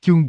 Chương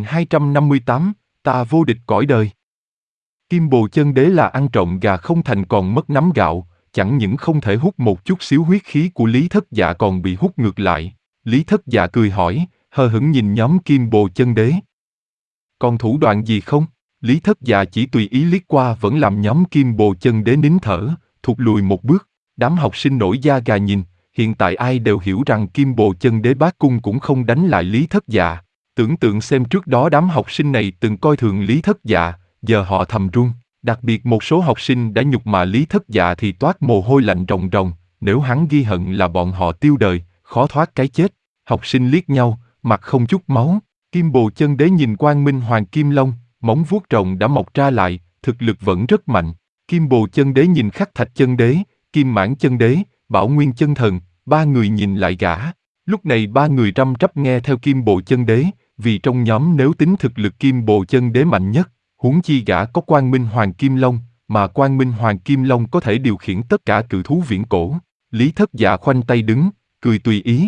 4258, ta vô địch cõi đời. Kim Bồ Chân Đế là ăn trộm gà không thành còn mất nắm gạo, chẳng những không thể hút một chút xíu huyết khí của Lý Thất Dạ còn bị hút ngược lại. Lý Thất Dạ cười hỏi, hờ hững nhìn nhóm Kim Bồ Chân Đế. Còn thủ đoạn gì không? Lý Thất Dạ chỉ tùy ý liếc qua vẫn làm nhóm Kim Bồ Chân Đế nín thở, thụt lùi một bước. Đám học sinh nổi da gà nhìn, hiện tại ai đều hiểu rằng Kim Bồ Chân Đế bát cung cũng không đánh lại Lý Thất Dạ. Tưởng tượng xem trước đó đám học sinh này từng coi thường Lý Thất Dạ, giờ họ thầm run. Đặc biệt một số học sinh đã nhục mạ Lý Thất Dạ thì toát mồ hôi lạnh ròng ròng, nếu hắn ghi hận là bọn họ tiêu đời, khó thoát cái chết. Học sinh liếc nhau, mặt không chút máu. Kim Bồ Chân Đế nhìn Quang Minh Hoàng Kim Long, móng vuốt rồng đã mọc ra lại, thực lực vẫn rất mạnh. Kim Bồ Chân Đế nhìn Khắc Thạch Chân Đế, Kim Mãn Chân Đế, Bảo Nguyên Chân Thần, ba người nhìn lại gã. Lúc này ba người răm rắp nghe theo Kim Bồ Chân Đế, vì trong nhóm nếu tính thực lực Kim Bồ Chân Đế mạnh nhất, huống chi gã có Quang Minh Hoàng Kim Long, mà Quang Minh Hoàng Kim Long có thể điều khiển tất cả cự thú viễn cổ. Lý Thất Dạ khoanh tay đứng, cười tùy ý.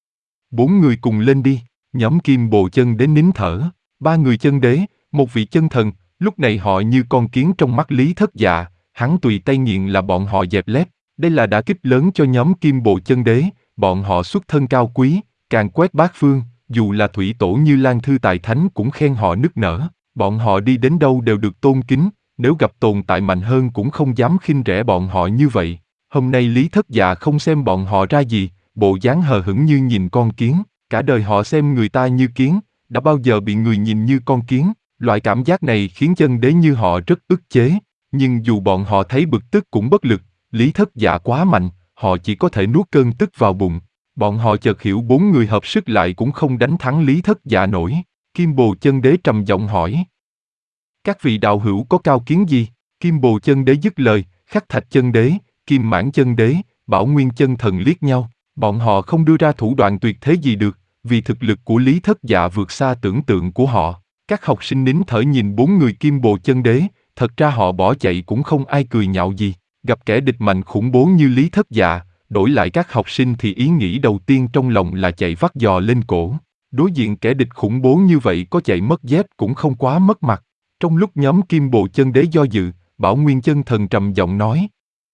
Bốn người cùng lên đi. Nhóm Kim Bồ Chân Đế nín thở. Ba người chân đế, một vị chân thần, lúc này họ như con kiến trong mắt Lý Thất Dạ, hắn tùy tay nghiện là bọn họ dẹp lép. Đây là đả kích lớn cho nhóm Kim Bồ Chân Đế, bọn họ xuất thân cao quý, càng quét bát phương, dù là thủy tổ như Lan Thư Tài Thánh cũng khen họ nức nở. Bọn họ đi đến đâu đều được tôn kính, nếu gặp tồn tại mạnh hơn cũng không dám khinh rẻ bọn họ như vậy. Hôm nay Lý Thất Dạ không xem bọn họ ra gì, bộ dáng hờ hững như nhìn con kiến. Cả đời họ xem người ta như kiến, đã bao giờ bị người nhìn như con kiến. Loại cảm giác này khiến chân đế như họ rất ức chế. Nhưng dù bọn họ thấy bực tức cũng bất lực, Lý Thất Dạ quá mạnh, họ chỉ có thể nuốt cơn tức vào bụng. Bọn họ chợt hiểu bốn người hợp sức lại cũng không đánh thắng Lý Thất Dạ nổi. Kim Bồ Chân Đế trầm giọng hỏi. Các vị đạo hữu có cao kiến gì? Kim Bồ Chân Đế dứt lời, Khắc Thạch Chân Đế, Kim Mãn Chân Đế, Bảo Nguyên Chân Thần liếc nhau. Bọn họ không đưa ra thủ đoạn tuyệt thế gì được, vì thực lực của Lý Thất Dạ vượt xa tưởng tượng của họ. Các học sinh nín thở nhìn bốn người Kim Bồ Chân Đế, thật ra họ bỏ chạy cũng không ai cười nhạo gì. Gặp kẻ địch mạnh khủng bố như Lý Thất Dạ, đổi lại các học sinh thì ý nghĩ đầu tiên trong lòng là chạy vắt giò lên cổ. Đối diện kẻ địch khủng bố như vậy có chạy mất dép cũng không quá mất mặt. Trong lúc nhóm Kim Bồ Chân Đế do dự, Bảo Nguyên Chân Thần trầm giọng nói.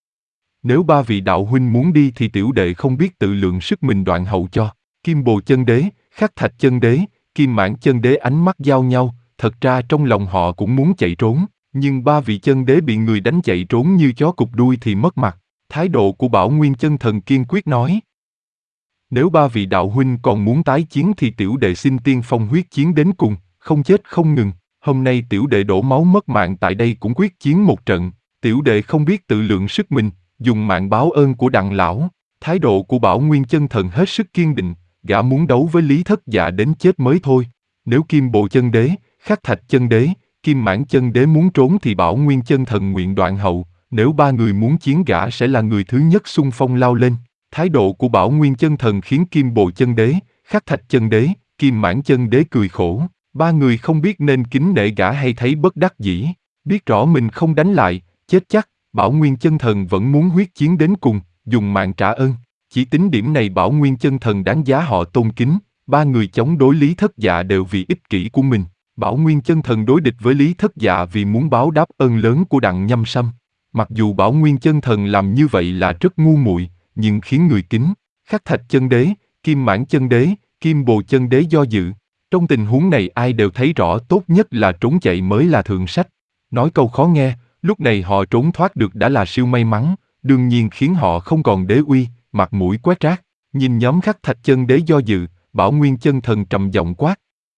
Nếu ba vị đạo huynh muốn đi thì tiểu đệ không biết tự lượng sức mình đoạn hậu cho. Kim Bồ Chân Đế, Khắc Thạch Chân Đế, Kim Mãn Chân Đế ánh mắt giao nhau, thật ra trong lòng họ cũng muốn chạy trốn, nhưng ba vị chân đế bị người đánh chạy trốn như chó cụp đuôi thì mất mặt. Thái độ của Bảo Nguyên Chân Thần kiên quyết nói. Nếu ba vị đạo huynh còn muốn tái chiến thì tiểu đệ xin tiên phong huyết chiến đến cùng, không chết không ngừng. Hôm nay tiểu đệ đổ máu mất mạng tại đây cũng quyết chiến một trận. Tiểu đệ không biết tự lượng sức mình, dùng mạng báo ơn của Đặng lão. Thái độ của Bảo Nguyên Chân Thần hết sức kiên định, gã muốn đấu với Lý Thất Dạ đến chết mới thôi. Nếu Kim Bồ Chân Đế, Khắc Thạch Chân Đế, Kim Mãn Chân Đế muốn trốn thì Bảo Nguyên Chân Thần nguyện đoạn hậu. Nếu ba người muốn chiến gã sẽ là người thứ nhất xung phong lao lên. Thái độ của Bảo Nguyên Chân Thần khiến Kim Bồ Chân Đế, Khắc Thạch Chân Đế, Kim Mãn Chân Đế cười khổ. Ba người không biết nên kính nể gã hay thấy bất đắc dĩ. Biết rõ mình không đánh lại, chết chắc, Bảo Nguyên Chân Thần vẫn muốn huyết chiến đến cùng, dùng mạng trả ơn. Chỉ tính điểm này Bảo Nguyên Chân Thần đáng giá họ tôn kính. Ba người chống đối Lý Thất Dạ đều vì ích kỷ của mình. Bảo Nguyên Chân Thần đối địch với Lý Thất Dạ vì muốn báo đáp ơn lớn của Đặng Nhâm Sâm. Mặc dù Bảo Nguyên Chân Thần làm như vậy là rất ngu muội, nhưng khiến người kính. Khắc Thạch Chân Đế, Kim Mãn Chân Đế, Kim Bồ Chân Đế do dự. Trong tình huống này ai đều thấy rõ tốt nhất là trốn chạy mới là thượng sách. Nói câu khó nghe, lúc này họ trốn thoát được đã là siêu may mắn, đương nhiên khiến họ không còn đế uy, mặt mũi quét rác. Nhìn nhóm Khắc Thạch Chân Đế do dự, Bảo Nguyên Chân Thần trầm giọng quát.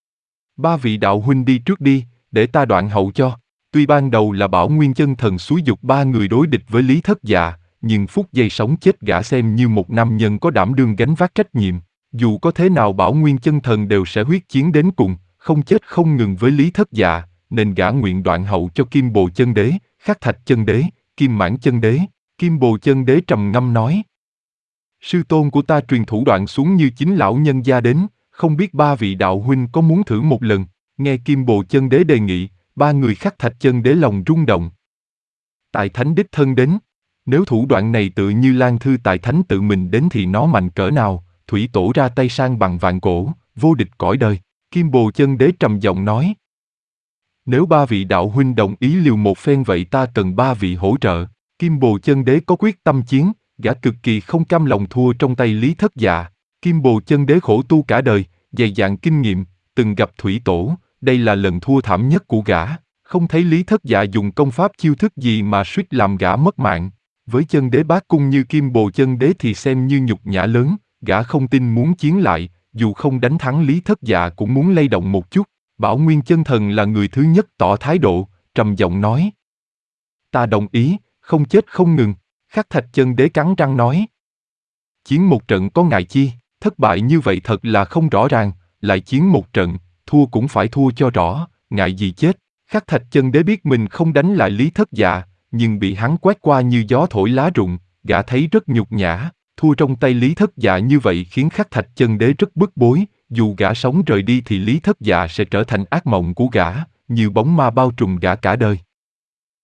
Ba vị đạo huynh đi trước đi, để ta đoạn hậu cho. Tuy ban đầu là Bảo Nguyên Chân Thần xúi giục ba người đối địch với Lý Thất Dạ, nhưng phút giây sống chết gã xem như một nam nhân có đảm đương gánh vác trách nhiệm. Dù có thế nào Bảo Nguyên Chân Thần đều sẽ huyết chiến đến cùng, không chết không ngừng với Lý Thất Dạ, nên gã nguyện đoạn hậu cho Kim Bồ Chân Đế, Khắc Thạch Chân Đế, Kim Mãn Chân Đế. Kim Bồ Chân Đế trầm ngâm nói. Sư tôn của ta truyền thủ đoạn xuống như chính lão nhân gia đến, không biết ba vị đạo huynh có muốn thử một lần. Nghe Kim Bồ Chân Đế đề nghị, ba người Khắc Thạch Chân Đế lòng rung động. Tại Thánh đích thân đến, nếu thủ đoạn này tự như Lan Thư Tại Thánh tự mình đến thì nó mạnh cỡ nào, thủy tổ ra tay sang bằng vạn cổ, vô địch cõi đời. Kim Bồ Chân Đế trầm giọng nói. Nếu ba vị đạo huynh đồng ý liều một phen vậy ta cần ba vị hỗ trợ. Kim Bồ Chân Đế có quyết tâm chiến, gã cực kỳ không cam lòng thua trong tay Lý Thất Dạ. Kim Bồ Chân Đế khổ tu cả đời, dày dạn kinh nghiệm, từng gặp thủy tổ, đây là lần thua thảm nhất của gã. Không thấy Lý Thất Dạ dùng công pháp chiêu thức gì mà suýt làm gã mất mạng. Với chân đế bát cung như Kim Bồ Chân Đế thì xem như nhục nhã lớn, gã không tin muốn chiến lại, dù không đánh thắng Lý Thất Dạ cũng muốn lay động một chút. Bảo Nguyên Chân Thần là người thứ nhất tỏ thái độ, trầm giọng nói. Ta đồng ý, không chết không ngừng. Khắc Thạch Chân Đế cắn răng nói. Chiến một trận có ngại chi, thất bại như vậy thật là không rõ ràng, lại chiến một trận, thua cũng phải thua cho rõ, ngại gì chết. Khắc Thạch Chân Đế biết mình không đánh lại Lý Thất Dạ, nhưng bị hắn quét qua như gió thổi lá rụng, gã thấy rất nhục nhã, thua trong tay Lý Thất Dạ như vậy khiến Khắc Thạch Chân Đế rất bức bối, dù gã sống rời đi thì Lý Thất Dạ sẽ trở thành ác mộng của gã, nhiều bóng ma bao trùm gã cả đời.